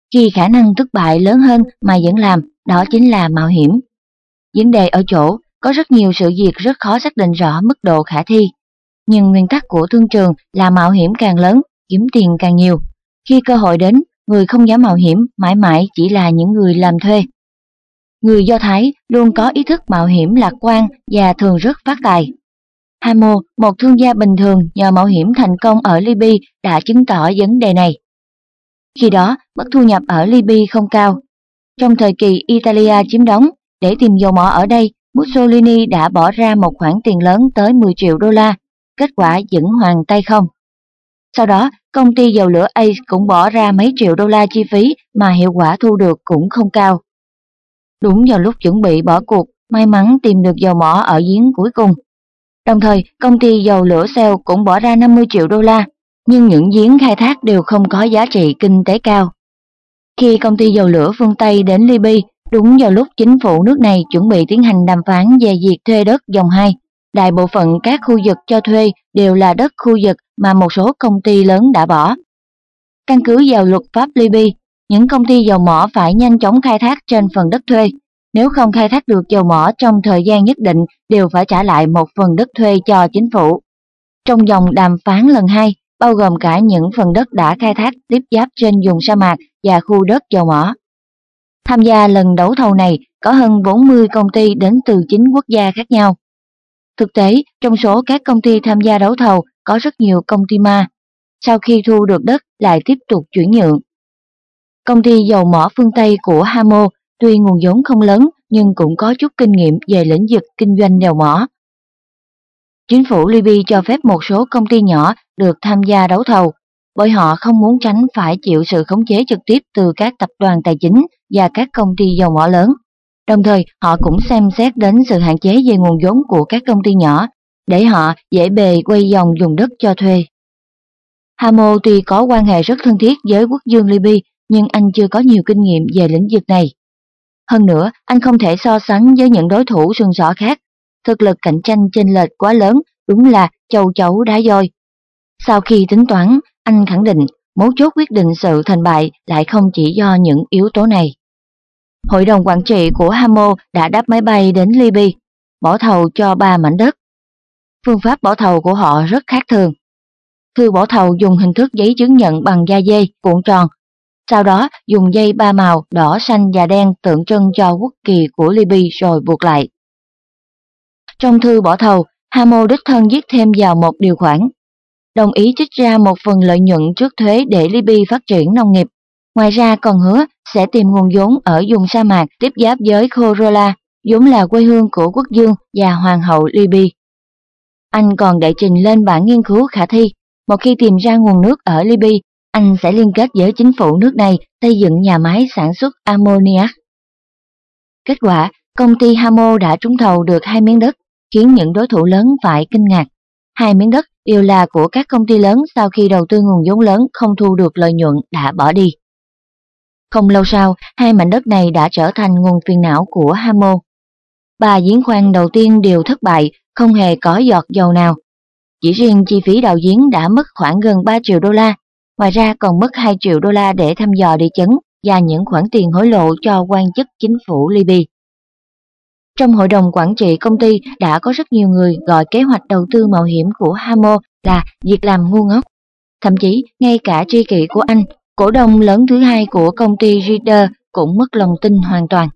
khi khả năng thất bại lớn hơn mà vẫn làm, đó chính là mạo hiểm. Vấn đề ở chỗ, có rất nhiều sự việc rất khó xác định rõ mức độ khả thi. Nhưng nguyên tắc của thương trường là mạo hiểm càng lớn, kiếm tiền càng nhiều. Khi cơ hội đến, người không dám mạo hiểm mãi mãi chỉ là những người làm thuê. Người Do Thái luôn có ý thức mạo hiểm lạc quan và thường rất phát tài. Hamo, một thương gia bình thường nhờ mạo hiểm thành công ở Libya đã chứng tỏ vấn đề này. Khi đó, mức thu nhập ở Libya không cao. Trong thời kỳ Italia chiếm đóng, để tìm dầu mỏ ở đây, Mussolini đã bỏ ra một khoản tiền lớn tới mười triệu đô la, kết quả vẫn hoàn tay không. Sau đó, công ty dầu lửa Ace cũng bỏ ra mấy triệu đô la chi phí mà hiệu quả thu được cũng không cao. Đúng vào lúc chuẩn bị bỏ cuộc, may mắn tìm được dầu mỏ ở giếng cuối cùng. Đồng thời, công ty dầu lửa Shell cũng bỏ ra năm mươi triệu đô la, nhưng những giếng khai thác đều không có giá trị kinh tế cao. Khi công ty dầu lửa phương Tây đến Libya, đúng vào lúc chính phủ nước này chuẩn bị tiến hành đàm phán về việc thuê đất dòng hai, đại bộ phận các khu vực cho thuê đều là đất khu vực mà một số công ty lớn đã bỏ. Căn cứ vào luật pháp Libya, những công ty dầu mỏ phải nhanh chóng khai thác trên phần đất thuê. Nếu không khai thác được dầu mỏ trong thời gian nhất định, đều phải trả lại một phần đất thuê cho chính phủ. Trong vòng đàm phán lần hai, bao gồm cả những phần đất đã khai thác tiếp giáp trên vùng sa mạc và khu đất dầu mỏ. Tham gia lần đấu thầu này có hơn bốn mươi công ty đến từ chín quốc gia khác nhau. Thực tế, trong số các công ty tham gia đấu thầu có rất nhiều công ty ma. Sau khi thu được đất lại tiếp tục chuyển nhượng. Công ty dầu mỏ phương Tây của Hamo tuy nguồn vốn không lớn nhưng cũng có chút kinh nghiệm về lĩnh vực kinh doanh dầu mỏ. Chính phủ Libya cho phép một số công ty nhỏ được tham gia đấu thầu, bởi họ không muốn tránh phải chịu sự khống chế trực tiếp từ các tập đoàn tài chính và các công ty dầu mỏ lớn. Đồng thời, họ cũng xem xét đến sự hạn chế về nguồn vốn của các công ty nhỏ, để họ dễ bề quay vòng dùng đất cho thuê. Hamo tuy có quan hệ rất thân thiết với quốc vương Libya, nhưng anh chưa có nhiều kinh nghiệm về lĩnh vực này. Hơn nữa, anh không thể so sánh với những đối thủ sừng sỏ khác. Thực lực cạnh tranh chênh lệch quá lớn, đúng là châu chấu đá voi. Sau khi tính toán, anh khẳng định mấu chốt quyết định sự thành bại lại không chỉ do những yếu tố này. Hội đồng quản trị của Hamo đã đáp máy bay đến Libya, bỏ thầu cho ba mảnh đất. Phương pháp bỏ thầu của họ rất khác thường. Thư bỏ thầu dùng hình thức giấy chứng nhận bằng da dê cuộn tròn, sau đó dùng dây ba màu đỏ, xanh và đen tượng trưng cho quốc kỳ của Libya rồi buộc lại. Trong thư bỏ thầu, Hamo đích thân viết thêm vào một điều khoản, đồng ý trích ra một phần lợi nhuận trước thuế để Libya phát triển nông nghiệp. Ngoài ra còn hứa sẽ tìm nguồn vốn ở vùng sa mạc tiếp giáp với Corolla, vốn là quê hương của quốc vương và hoàng hậu Libya. Anh còn đệ trình lên bản nghiên cứu khả thi, một khi tìm ra nguồn nước ở Libya, anh sẽ liên kết với chính phủ nước này xây dựng nhà máy sản xuất ammoniac. Kết quả, công ty Hamo đã trúng thầu được hai miếng đất, khiến những đối thủ lớn phải kinh ngạc. Hai miếng đất đều là của các công ty lớn sau khi đầu tư nguồn vốn lớn không thu được lợi nhuận đã bỏ đi. Không lâu sau, hai mảnh đất này đã trở thành nguồn phiền não của Hamo. Ba giếng khoan đầu tiên đều thất bại, không hề có giọt dầu nào. Chỉ riêng chi phí đào giếng đã mất khoảng gần ba triệu đô la, ngoài ra còn mất hai triệu đô la để thăm dò địa chấn và những khoản tiền hối lộ cho quan chức chính phủ Libya. Trong hội đồng quản trị công ty đã có rất nhiều người gọi kế hoạch đầu tư mạo hiểm của Hamo là việc làm ngu ngốc. Thậm chí, ngay cả tri kỷ của anh, cổ đông lớn thứ hai của công ty Reader cũng mất lòng tin hoàn toàn.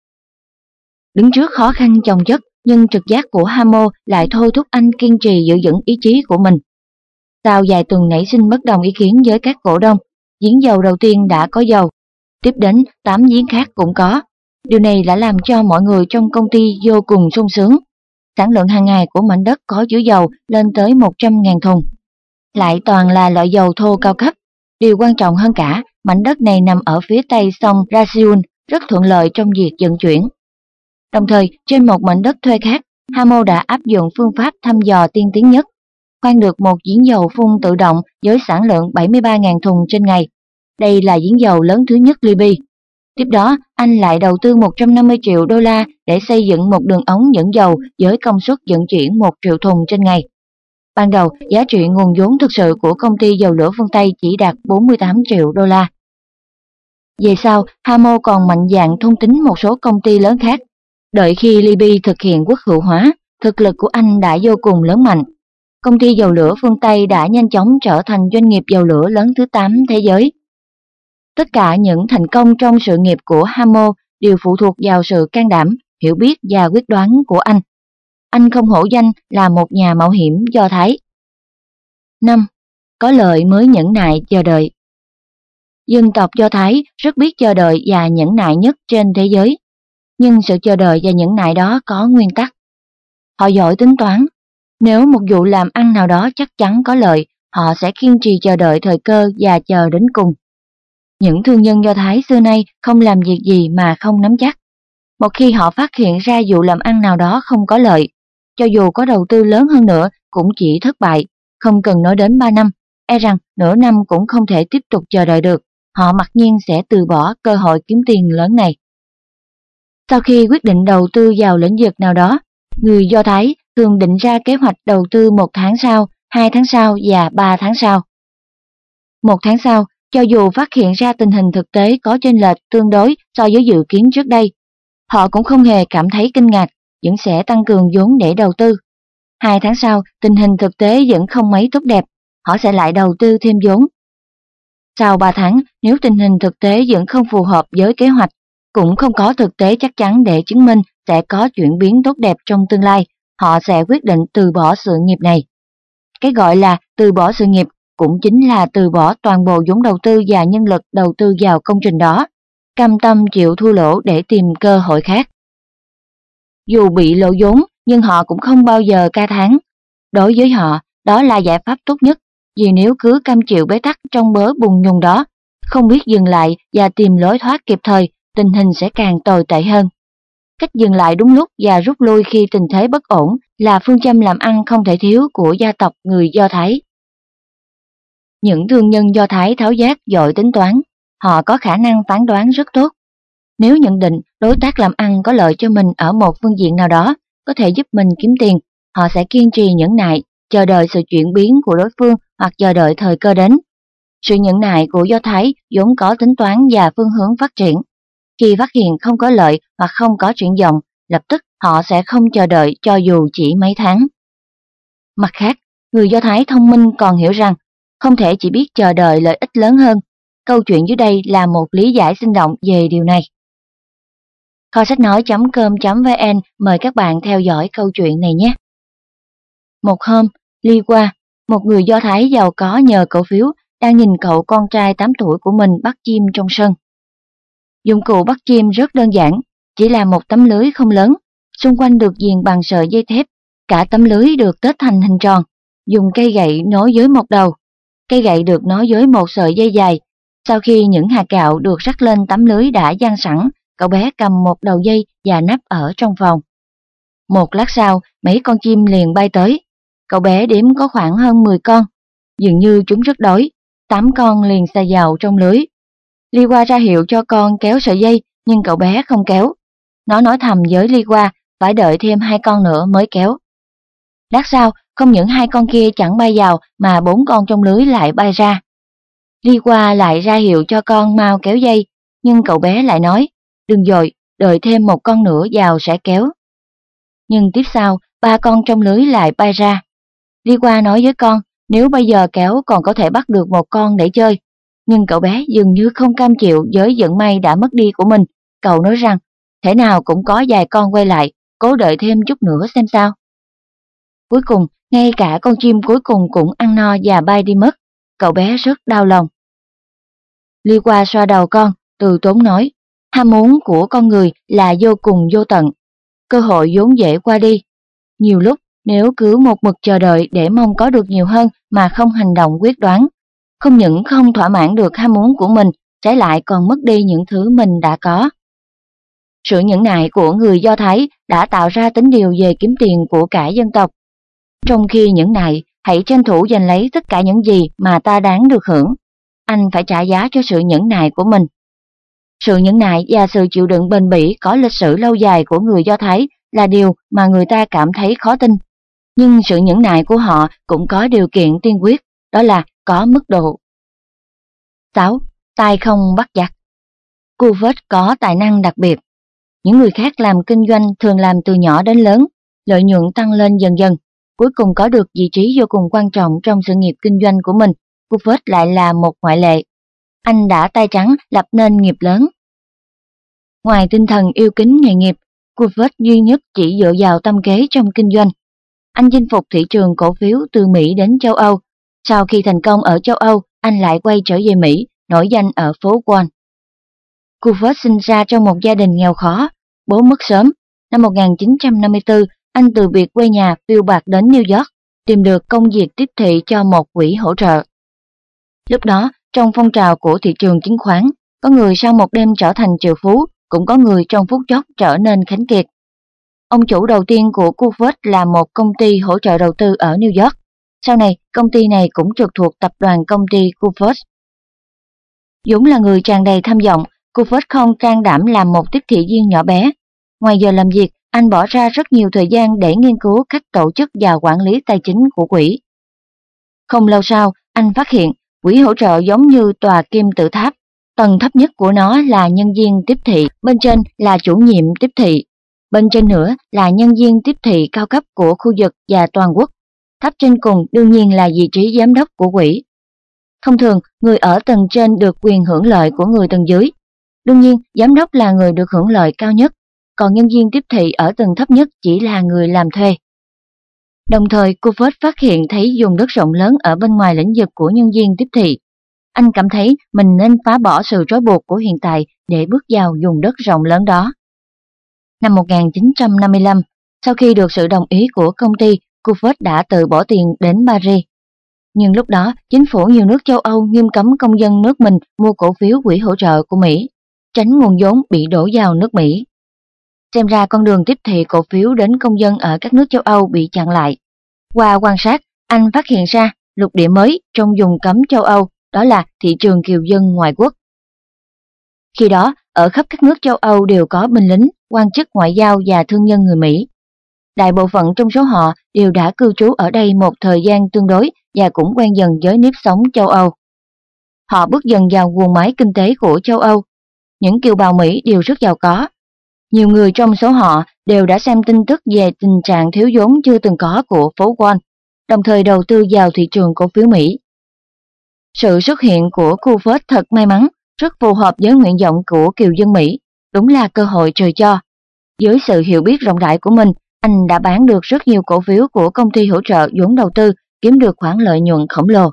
Đứng trước khó khăn chồng chất, nhưng trực giác của Hamo lại thôi thúc anh kiên trì giữ vững ý chí của mình. Sau vài tuần nảy sinh bất đồng ý kiến với các cổ đông, giếng dầu đầu tiên đã có dầu, tiếp đến tám giếng khác cũng có. Điều này đã làm cho mọi người trong công ty vô cùng sung sướng. Sản lượng hàng ngày của mảnh đất có chứa dầu lên tới một trăm nghìn thùng. Lại toàn là loại dầu thô cao cấp. Điều quan trọng hơn cả, mảnh đất này nằm ở phía tây sông Raziun, rất thuận lợi trong việc vận chuyển. Đồng thời, trên một mảnh đất thuê khác, Hamo đã áp dụng phương pháp thăm dò tiên tiến nhất, khoan được một giếng dầu phun tự động với sản lượng bảy mươi ba nghìn thùng trên ngày. Đây là giếng dầu lớn thứ nhất Libya. Tiếp đó, anh lại đầu tư một trăm năm mươi triệu đô la để xây dựng một đường ống dẫn dầu với công suất vận chuyển một triệu thùng trên ngày. Ban đầu, giá trị nguồn vốn thực sự của công ty dầu lửa phương Tây chỉ đạt bốn mươi tám triệu đô la. Về sau, Hamo còn mạnh dạn thôn tính một số công ty lớn khác. Đợi khi Libya thực hiện quốc hữu hóa, thực lực của anh đã vô cùng lớn mạnh. Công ty dầu lửa phương Tây đã nhanh chóng trở thành doanh nghiệp dầu lửa lớn thứ tám thế giới. Tất cả những thành công trong sự nghiệp của Hamo đều phụ thuộc vào sự can đảm, hiểu biết và quyết đoán của anh. Anh không hổ danh là một nhà mạo hiểm Do Thái. năm. Có lợi mới nhẫn nại chờ đợi. Dân tộc Do Thái rất biết chờ đợi và nhẫn nại nhất trên thế giới. Nhưng sự chờ đợi và nhẫn nại đó có nguyên tắc. Họ giỏi tính toán. Nếu một vụ làm ăn nào đó chắc chắn có lợi, họ sẽ kiên trì chờ đợi thời cơ và chờ đến cùng. Những thương nhân Do Thái xưa nay không làm việc gì mà không nắm chắc. Một khi họ phát hiện ra vụ làm ăn nào đó không có lợi, cho dù có đầu tư lớn hơn nữa cũng chỉ thất bại, không cần nói đến ba năm, e rằng nửa năm cũng không thể tiếp tục chờ đợi được, họ mặc nhiên sẽ từ bỏ cơ hội kiếm tiền lớn này. Sau khi quyết định đầu tư vào lĩnh vực nào đó, người Do Thái thường định ra kế hoạch đầu tư một tháng sau, hai tháng sau và ba tháng sau. Một tháng sau, cho dù phát hiện ra tình hình thực tế có chênh lệch tương đối so với dự kiến trước đây, họ cũng không hề cảm thấy kinh ngạc, vẫn sẽ tăng cường vốn để đầu tư. Hai tháng sau, tình hình thực tế vẫn không mấy tốt đẹp, họ sẽ lại đầu tư thêm vốn. Sau ba tháng, nếu tình hình thực tế vẫn không phù hợp với kế hoạch, cũng không có thực tế chắc chắn để chứng minh sẽ có chuyển biến tốt đẹp trong tương lai, họ sẽ quyết định từ bỏ sự nghiệp này. Cái gọi là từ bỏ sự nghiệp cũng chính là từ bỏ toàn bộ vốn đầu tư và nhân lực đầu tư vào công trình đó, cam tâm chịu thua lỗ để tìm cơ hội khác. Dù bị lỗ vốn, nhưng họ cũng không bao giờ ca thán. Đối với họ, đó là giải pháp tốt nhất, vì nếu cứ cam chịu bế tắc trong bớ bùn nhùn đó, không biết dừng lại và tìm lối thoát kịp thời, tình hình sẽ càng tồi tệ hơn. Cách dừng lại đúng lúc và rút lui khi tình thế bất ổn là phương châm làm ăn không thể thiếu của gia tộc người Do Thái. Những thương nhân Do Thái tháo vát giỏi tính toán, họ có khả năng phán đoán rất tốt. Nếu nhận định đối tác làm ăn có lợi cho mình ở một phương diện nào đó, có thể giúp mình kiếm tiền, họ sẽ kiên trì nhẫn nại, chờ đợi sự chuyển biến của đối phương hoặc chờ đợi thời cơ đến. Sự nhẫn nại của Do Thái vốn có tính toán và phương hướng phát triển. Khi phát hiện không có lợi hoặc không có triển vọng, lập tức họ sẽ không chờ đợi cho dù chỉ mấy tháng. Mặt khác, người Do Thái thông minh còn hiểu rằng không thể chỉ biết chờ đợi lợi ích lớn hơn. Câu chuyện dưới đây là một lý giải sinh động về điều này. Kho sách nói chấm com chấm vn mời các bạn theo dõi câu chuyện này nhé. Một hôm, Ly Qua, một người Do Thái giàu có nhờ cổ phiếu, đang nhìn cậu con trai tám tuổi của mình bắt chim trong sân. Dụng cụ bắt chim rất đơn giản, chỉ là một tấm lưới không lớn, xung quanh được viền bằng sợi dây thép. Cả tấm lưới được tết thành hình tròn, dùng cây gậy nối với một đầu. Cây gậy được nối với một sợi dây dài. Sau khi những hạt gạo được rắc lên tấm lưới đã dang sẵn, cậu bé cầm một đầu dây và nắp ở trong phòng. Một lát sau, mấy con chim liền bay tới. Cậu bé đếm có khoảng hơn mười con. Dường như chúng rất đói, tám con liền sa vào trong lưới. Ly Qua ra hiệu cho con kéo sợi dây, nhưng cậu bé không kéo. Nó nói thầm với Ly Qua, phải đợi thêm hai con nữa mới kéo. Lát sau, không những hai con kia chẳng bay vào mà bốn con trong lưới lại bay ra. Ly Qua lại ra hiệu cho con mau kéo dây, nhưng cậu bé lại nói, đừng vội, đợi thêm một con nữa vào sẽ kéo. Nhưng tiếp sau, ba con trong lưới lại bay ra. Ly Qua nói với con, nếu bây giờ kéo còn có thể bắt được một con để chơi. Nhưng cậu bé dường như không cam chịu với vận may đã mất đi của mình. Cậu nói rằng, thể nào cũng có vài con quay lại, cố đợi thêm chút nữa xem sao. Cuối cùng, ngay cả con chim cuối cùng cũng ăn no và bay đi mất. Cậu bé rất đau lòng. Ly Qua xoa đầu con, từ tốn nói, ham muốn của con người là vô cùng vô tận. Cơ hội vốn dễ qua đi. Nhiều lúc, nếu cứ một mực chờ đợi để mong có được nhiều hơn mà không hành động quyết đoán, không những không thỏa mãn được ham muốn của mình, trái lại còn mất đi những thứ mình đã có. Sự nhẫn nại của người Do Thái đã tạo ra tính điều về kiếm tiền của cả dân tộc. Trong khi nhẫn nại, hãy tranh thủ giành lấy tất cả những gì mà ta đáng được hưởng. Anh phải trả giá cho sự nhẫn nại của mình. Sự nhẫn nại và sự chịu đựng bền bỉ có lịch sử lâu dài của người Do Thái là điều mà người ta cảm thấy khó tin. Nhưng sự nhẫn nại của họ cũng có điều kiện tiên quyết, đó là có mức độ. sáu. Tai không bắt giặc. Coopvard có tài năng đặc biệt. Những người khác làm kinh doanh thường làm từ nhỏ đến lớn, lợi nhuận tăng lên dần dần, cuối cùng có được vị trí vô cùng quan trọng trong sự nghiệp kinh doanh của mình. Coopvard lại là một ngoại lệ. Anh đã tay trắng lập nên nghiệp lớn. Ngoài tinh thần yêu kính nghề nghiệp, Coopvard duy nhất chỉ dựa vào tâm kế trong kinh doanh. Anh chinh phục thị trường cổ phiếu từ Mỹ đến châu Âu. Sau khi thành công ở châu Âu, anh lại quay trở về Mỹ, nổi danh ở phố Wall. Coopvard sinh ra trong một gia đình nghèo khó, bố mất sớm. Năm một nghìn chín trăm năm mươi tư, anh từ biệt quê nhà phiêu bạt đến New York, tìm được công việc tiếp thị cho một quỹ hỗ trợ. Lúc đó, trong phong trào của thị trường chứng khoán, có người sau một đêm trở thành triệu phú, cũng có người trong phút chốc trở nên khánh kiệt. Ông chủ đầu tiên của Coopvard là một công ty hỗ trợ đầu tư ở New York. Sau này, công ty này cũng trực thuộc tập đoàn công ty Coopvard. Dũng là người tràn đầy tham vọng, Coopvard không can đảm làm một tiếp thị viên nhỏ bé. Ngoài giờ làm việc, anh bỏ ra rất nhiều thời gian để nghiên cứu cách tổ chức và quản lý tài chính của quỹ. Không lâu sau, anh phát hiện quỹ hỗ trợ giống như tòa kim tự tháp. Tầng thấp nhất của nó là nhân viên tiếp thị, bên trên là chủ nhiệm tiếp thị. Bên trên nữa là nhân viên tiếp thị cao cấp của khu vực và toàn quốc. Thấp trên cùng đương nhiên là vị trí giám đốc của quỹ. Thông thường, người ở tầng trên được quyền hưởng lợi của người tầng dưới. Đương nhiên, giám đốc là người được hưởng lợi cao nhất, còn nhân viên tiếp thị ở tầng thấp nhất chỉ là người làm thuê. Đồng thời, Coopvard phát hiện thấy vùng đất rộng lớn ở bên ngoài lĩnh vực của nhân viên tiếp thị. Anh cảm thấy mình nên phá bỏ sự trói buộc của hiện tại để bước vào vùng đất rộng lớn đó. Năm một nghìn chín trăm năm mươi lăm, sau khi được sự đồng ý của công ty, Coopvard đã tự bỏ tiền đến Paris. Nhưng lúc đó, chính phủ nhiều nước châu Âu nghiêm cấm công dân nước mình mua cổ phiếu quỹ hỗ trợ của Mỹ, tránh nguồn vốn bị đổ vào nước Mỹ. Xem ra con đường tiếp thị cổ phiếu đến công dân ở các nước châu Âu bị chặn lại. Qua quan sát, anh phát hiện ra lục địa mới trong vùng cấm châu Âu, đó là thị trường kiều dân ngoại quốc. Khi đó, ở khắp các nước châu Âu đều có binh lính, quan chức ngoại giao và thương nhân người Mỹ. Đại bộ phận trong số họ đều đã cư trú ở đây một thời gian tương đối và cũng quen dần với nếp sống châu Âu. Họ bước dần vào guồng máy kinh tế của châu Âu. Những kiều bào Mỹ đều rất giàu có. Nhiều người trong số họ đều đã xem tin tức về tình trạng thiếu vốn chưa từng có của phố Wall, đồng thời đầu tư vào thị trường cổ phiếu Mỹ. Sự xuất hiện của Coopvard thật may mắn, rất phù hợp với nguyện vọng của kiều dân Mỹ, đúng là cơ hội trời cho. Với sự hiểu biết rộng rãi của mình, anh đã bán được rất nhiều cổ phiếu của công ty hỗ trợ vốn đầu tư, kiếm được khoản lợi nhuận khổng lồ.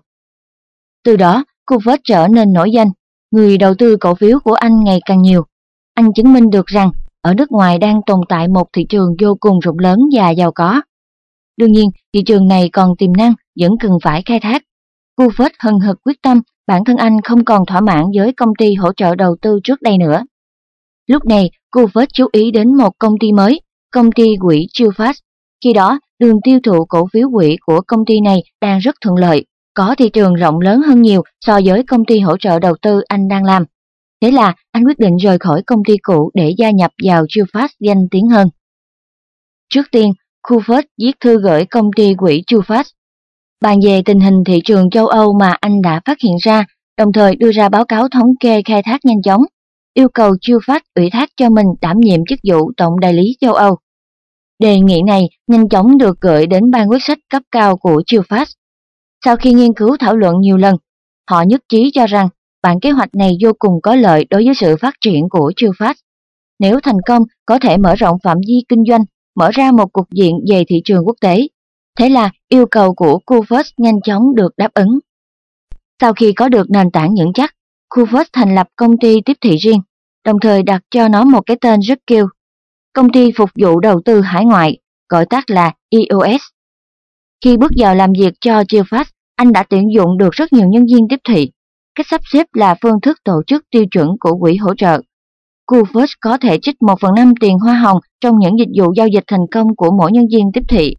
Từ đó, Coopvard trở nên nổi danh, người đầu tư cổ phiếu của anh ngày càng nhiều. Anh chứng minh được rằng, ở nước ngoài đang tồn tại một thị trường vô cùng rộng lớn và giàu có. Đương nhiên, thị trường này còn tiềm năng, vẫn cần phải khai thác. Coopvard hừng hực quyết tâm, bản thân anh không còn thỏa mãn với công ty hỗ trợ đầu tư trước đây nữa. Lúc này, Coopvard chú ý đến một công ty mới, công ty quỹ Trufast. Khi đó, đường tiêu thụ cổ phiếu quỹ của công ty này đang rất thuận lợi, có thị trường rộng lớn hơn nhiều so với công ty hỗ trợ đầu tư anh đang làm. Thế là anh quyết định rời khỏi công ty cũ để gia nhập vào Trufast danh tiếng hơn. Trước tiên, Coopvard viết thư gửi công ty quỹ Trufast, bàn về tình hình thị trường châu Âu mà anh đã phát hiện ra, đồng thời đưa ra báo cáo thống kê khai thác nhanh chóng, yêu cầu Trufast ủy thác cho mình đảm nhiệm chức vụ tổng đại lý châu Âu. Đề nghị này nhanh chóng được gửi đến ban quyết sách cấp cao của Trufast. Sau khi nghiên cứu thảo luận nhiều lần, họ nhất trí cho rằng bản kế hoạch này vô cùng có lợi đối với sự phát triển của Trufast. Nếu thành công, có thể mở rộng phạm vi kinh doanh, mở ra một cục diện về thị trường quốc tế. Thế là yêu cầu của Coopvard nhanh chóng được đáp ứng. Sau khi có được nền tảng vững chắc, Coopvard thành lập công ty tiếp thị riêng, đồng thời đặt cho nó một cái tên rất kêu. Công ty phục vụ đầu tư hải ngoại, gọi tắt là E O S. Khi bước vào làm việc cho Trufast, anh đã tuyển dụng được rất nhiều nhân viên tiếp thị. Cách sắp xếp là phương thức tổ chức tiêu chuẩn của quỹ hỗ trợ. Coopvard có thể trích một phần năm tiền hoa hồng trong những dịch vụ giao dịch thành công của mỗi nhân viên tiếp thị.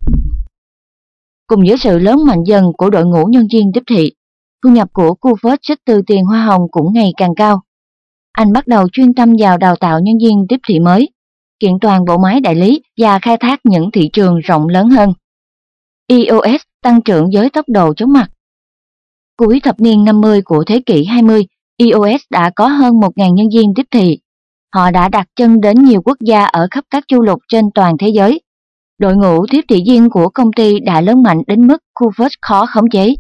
Cùng với sự lớn mạnh dần của đội ngũ nhân viên tiếp thị, thu nhập của Coopvard trích từ tiền hoa hồng cũng ngày càng cao. Anh bắt đầu chuyên tâm vào đào tạo nhân viên tiếp thị mới, kiện toàn bộ máy đại lý và khai thác những thị trường rộng lớn hơn. E O S tăng trưởng với tốc độ chóng mặt. Cuối thập niên năm mươi của thế kỷ hai mươi, e o ét đã có hơn một nghìn nhân viên tiếp thị. Họ đã đặt chân đến nhiều quốc gia ở khắp các châu lục trên toàn thế giới. Đội ngũ tiếp thị viên của công ty đã lớn mạnh đến mức Coolport khó khống chế.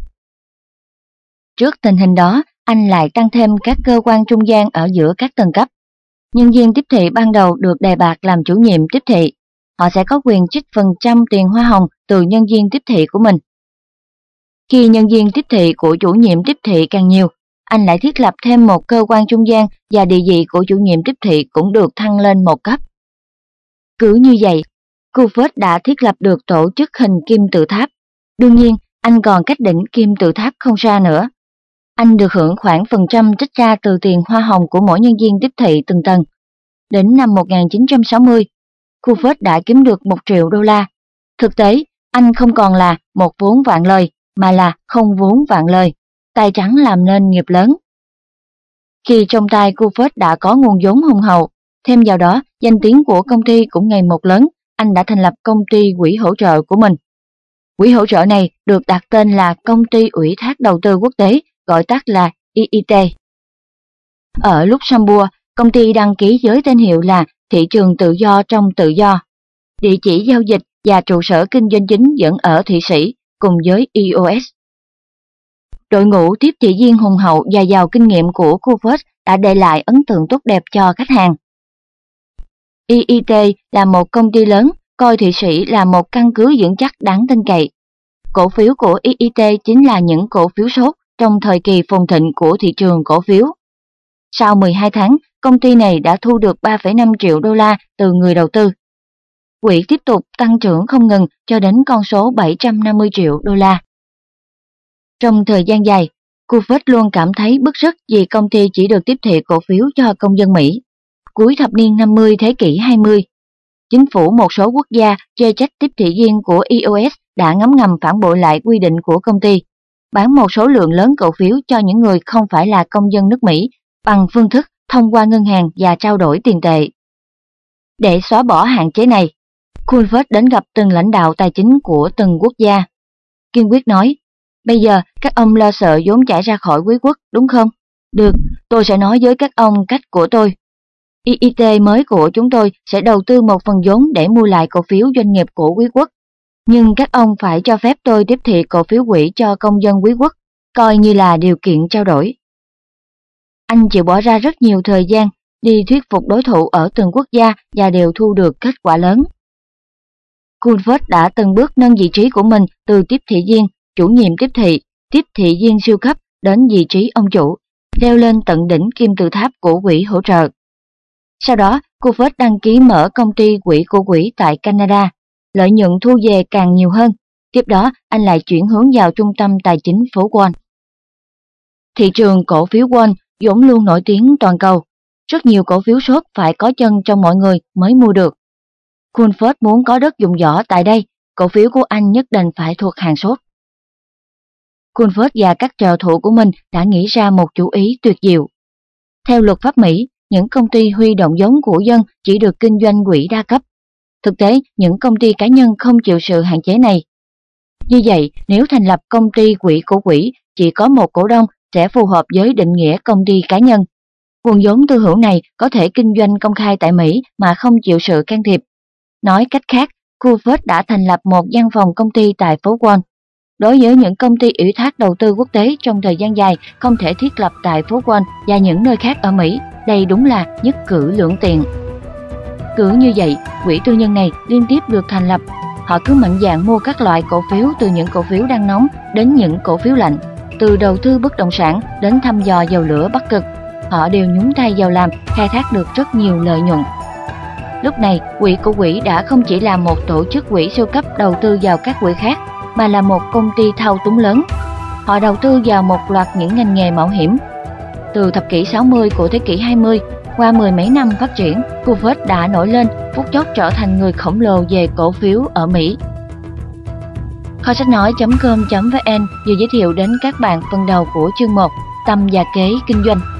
Trước tình hình đó, anh lại tăng thêm các cơ quan trung gian ở giữa các tầng cấp. Nhân viên tiếp thị ban đầu được đề bạt làm chủ nhiệm tiếp thị. Họ sẽ có quyền trích phần trăm tiền hoa hồng từ nhân viên tiếp thị của mình. Khi nhân viên tiếp thị của chủ nhiệm tiếp thị càng nhiều, anh lại thiết lập thêm một cơ quan trung gian và địa vị của chủ nhiệm tiếp thị cũng được thăng lên một cấp. Cứ như vậy, Coolport đã thiết lập được tổ chức hình kim tự tháp. Đương nhiên, anh còn cách đỉnh kim tự tháp không xa nữa. Anh được hưởng khoảng phần trăm trích ra từ tiền hoa hồng của mỗi nhân viên tiếp thị từng tầng. Đến năm một nghìn chín trăm sáu mươi, Coolport đã kiếm được một triệu đô la. Thực tế, anh không còn là một vốn vạn lời, mà là không vốn vạn lời, tay trắng làm nên nghiệp lớn. Khi trong tay Coolport đã có nguồn vốn hùng hậu, thêm vào đó danh tiếng của công ty cũng ngày một lớn, anh đã thành lập công ty quỹ hỗ trợ của mình. Quỹ hỗ trợ này được đặt tên là Công ty Ủy thác Đầu tư Quốc tế, gọi tắt là e i tê. Ở Luxembourg, công ty đăng ký với tên hiệu là Thị trường Tự do trong Tự do. Địa chỉ giao dịch và trụ sở kinh doanh chính vẫn ở Thụy Sĩ, cùng với e o ét. Đội ngũ tiếp thị viên hùng hậu và giàu kinh nghiệm của Coolport đã để lại ấn tượng tốt đẹp cho khách hàng. e i tê là một công ty lớn, coi Thụy Sĩ là một căn cứ vững chắc đáng tin cậy. Cổ phiếu của e i tê chính là những cổ phiếu sốt trong thời kỳ phồn thịnh của thị trường cổ phiếu. Sau mười hai tháng, công ty này đã thu được ba phẩy năm triệu đô la từ người đầu tư. Quỹ tiếp tục tăng trưởng không ngừng cho đến con số bảy trăm năm mươi triệu đô la. Trong thời gian dài, Coolport luôn cảm thấy bức rứt vì công ty chỉ được tiếp thị cổ phiếu cho công dân Mỹ. Cuối thập niên năm mươi thế kỷ hai mươi, chính phủ một số quốc gia chê trách tiếp thị viên của e o ét đã ngấm ngầm phản bội lại quy định của công ty, bán một số lượng lớn cổ phiếu cho những người không phải là công dân nước Mỹ bằng phương thức thông qua ngân hàng và trao đổi tiền tệ. Để xóa bỏ hạn chế này, Coolport đến gặp từng lãnh đạo tài chính của từng quốc gia. Kiên quyết nói, bây giờ các ông lo sợ vốn chảy ra khỏi quý quốc, đúng không? Được, tôi sẽ nói với các ông cách của tôi. e i tê mới của chúng tôi sẽ đầu tư một phần vốn để mua lại cổ phiếu doanh nghiệp của quý quốc. Nhưng các ông phải cho phép tôi tiếp thị cổ phiếu quỹ cho công dân quý quốc, coi như là điều kiện trao đổi. Anh chịu bỏ ra rất nhiều thời gian đi thuyết phục đối thủ ở từng quốc gia và đều thu được kết quả lớn. Coolport đã từng bước nâng vị trí của mình từ tiếp thị viên, chủ nhiệm tiếp thị, tiếp thị viên siêu cấp đến vị trí ông chủ, leo lên tận đỉnh kim tự tháp của quỹ hỗ trợ. Sau đó, Coolport đăng ký mở công ty quỹ của quỹ tại Canada, lợi nhuận thu về càng nhiều hơn. Tiếp đó, anh lại chuyển hướng vào trung tâm tài chính phố Wall. Thị trường cổ phiếu Wall vốn luôn nổi tiếng toàn cầu. Rất nhiều cổ phiếu sốt phải có chân trong mọi người mới mua được. Coolport muốn có đất dụng võ tại đây, cổ phiếu của anh nhất định phải thuộc hàng sốt. Coolport và các trợ thủ của mình đã nghĩ ra một chủ ý tuyệt diệu. Theo luật pháp Mỹ, những công ty huy động vốn của dân chỉ được kinh doanh quỹ đa cấp. Thực tế, những công ty cá nhân không chịu sự hạn chế này. Như vậy, nếu thành lập công ty quỹ của quỹ chỉ có một cổ đông sẽ phù hợp với định nghĩa công ty cá nhân. Nguồn vốn tư hữu này có thể kinh doanh công khai tại Mỹ mà không chịu sự can thiệp. Nói cách khác, Coolport đã thành lập một văn phòng công ty tại phố Wall. Đối với những công ty ủy thác đầu tư quốc tế trong thời gian dài không thể thiết lập tại phố Wall và những nơi khác ở Mỹ, đây đúng là nhất cử lưỡng tiện. Cứ như vậy, quỹ tư nhân này liên tiếp được thành lập. Họ cứ mạnh dạn mua các loại cổ phiếu từ những cổ phiếu đang nóng đến những cổ phiếu lạnh, từ đầu tư bất động sản đến thăm dò dầu lửa Bắc Cực. Họ đều nhúng tay vào làm, khai thác được rất nhiều lợi nhuận. Lúc này, quỹ của quỹ đã không chỉ là một tổ chức quỹ siêu cấp đầu tư vào các quỹ khác, mà là một công ty thao túng lớn. Họ đầu tư vào một loạt những ngành nghề mạo hiểm. Từ thập kỷ sáu mươi của thế kỷ hai mươi, qua mười mấy năm phát triển, Coolport đã nổi lên, phút chốc trở thành người khổng lồ về cổ phiếu ở Mỹ. Kho sách nói chấm com chấm vn vừa giới thiệu đến các bạn phần đầu của chương một, Tâm và kế kinh doanh.